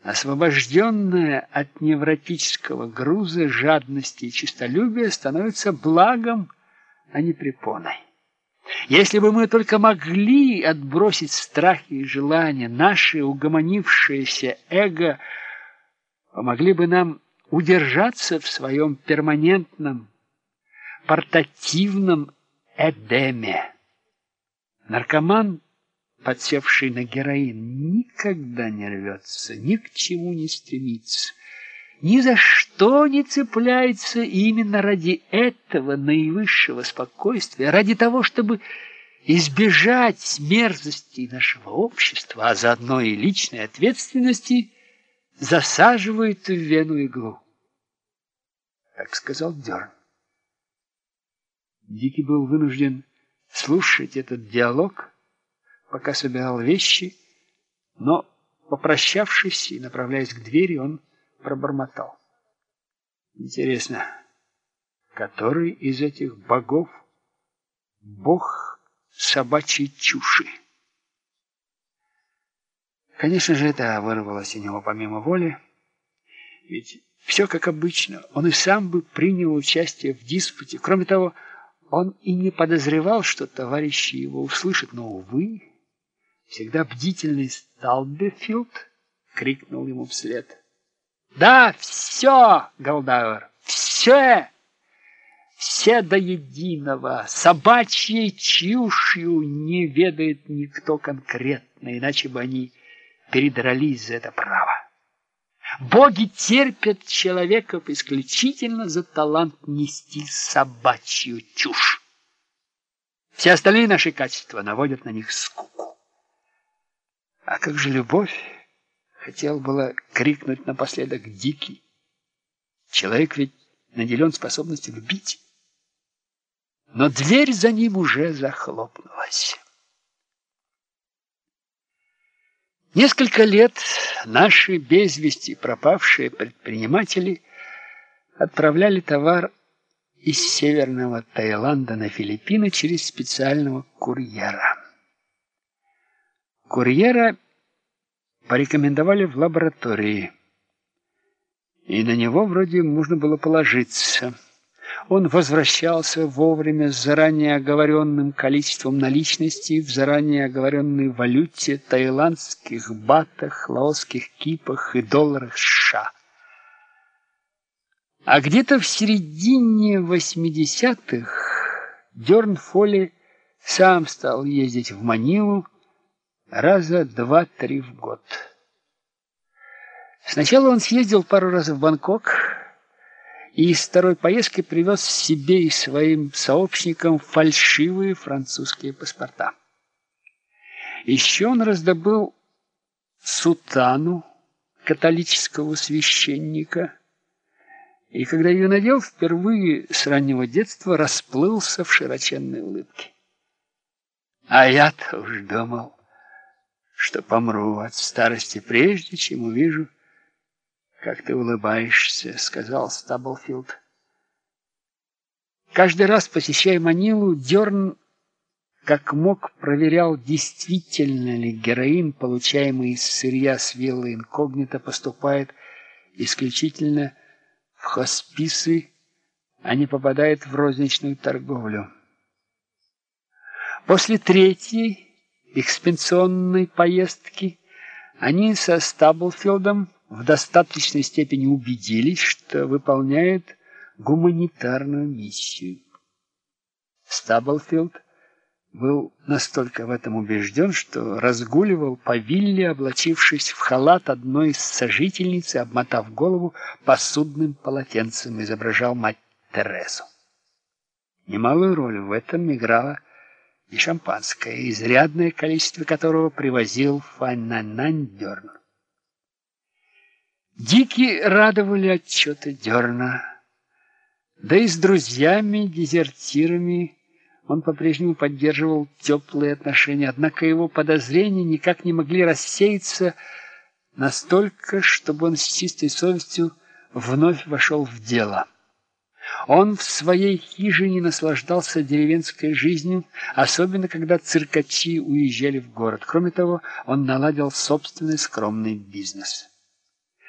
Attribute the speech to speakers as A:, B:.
A: освобожденная от невротического груза жадности и честолюбия, становится благом, а не препоной. Если бы мы только могли отбросить страхи и желания, наше угомонившееся эго помогли бы нам удержаться в своем перманентном, портативном эдеме. Наркоман, подсевший на героин, никогда не рвется, ни к чему не стремится, ни за что не цепляется, и именно ради этого наивысшего спокойствия, ради того, чтобы избежать мерзостей нашего общества, а заодно и личной ответственности, засаживает в вену иглу. Так сказал Дерн. Дикий был вынужден слушать этот диалог, пока собирал вещи, но, попрощавшись и направляясь к двери, он пробормотал: интересно, который из этих богов бог собачьей чуши? Конечно же, это вырвалось у него помимо воли, ведь все как обычно, он и сам бы принял участие в диспуте. Кроме того, он и не подозревал, что товарищи его услышат, но, увы, всегда бдительный Стабблфилд крикнул ему вслед: «Да, все, Голдауэр, все до единого, собачьей чушью не ведает никто конкретно, иначе бы они передрались за это право. Боги терпят человеков исключительно за талант нести собачью чушь. Все остальные наши качества наводят на них скуку. А как же любовь?» Хотел было крикнуть напоследок Дикий. Человек ведь наделен способностью любить. Но дверь за ним уже захлопнулась. Несколько лет наши без вести пропавшие предприниматели отправляли товар из Северного Таиланда на Филиппины через специального курьера. Курьера порекомендовали в лаборатории, и на него вроде можно было положиться. Он возвращался вовремя с заранее оговоренным количеством наличности в заранее оговоренной валюте, таиландских батах, лаосских кипах и долларах США. А где-то в середине 80-х Дерн Фолли сам стал ездить в Манилу раза 2-3 в год. Сначала он съездил пару раз в Бангкок и из второй поездки привез себе и своим сообщникам фальшивые французские паспорта. Еще он раздобыл сутану католического священника, и когда ее надел, впервые с раннего детства расплылся в широченной улыбке. А я-то уж думал, что помру от старости, прежде чем увижу, как ты улыбаешься, — сказал Стабблфилд. Каждый раз, посещая Манилу, Дерн как мог проверял, действительно ли героин, получаемый из сырья с виллы инкогнито, поступает исключительно в хосписы, а не попадает в розничную торговлю. После третьей экспедиционной поездки они со Стабблфилдом в достаточной степени убедились, что выполняют гуманитарную миссию. Стабблфилд был настолько в этом убежден, что разгуливал по вилле, облачившись в халат одной из сожительниц и обмотав голову посудным полотенцем, изображал мать Терезу. Немалую роль в этом играло и шампанское, изрядное количество которого привозил Файнанан Дерн. Дики радовали отчеты Дерна, да и с друзьями-дезертирами он по-прежнему поддерживал теплые отношения, однако его подозрения никак не могли рассеяться настолько, чтобы он с чистой совестью вновь вошел в дело. Он в своей хижине наслаждался деревенской жизнью, особенно когда циркачи уезжали в город. Кроме того, он наладил собственный скромный бизнес.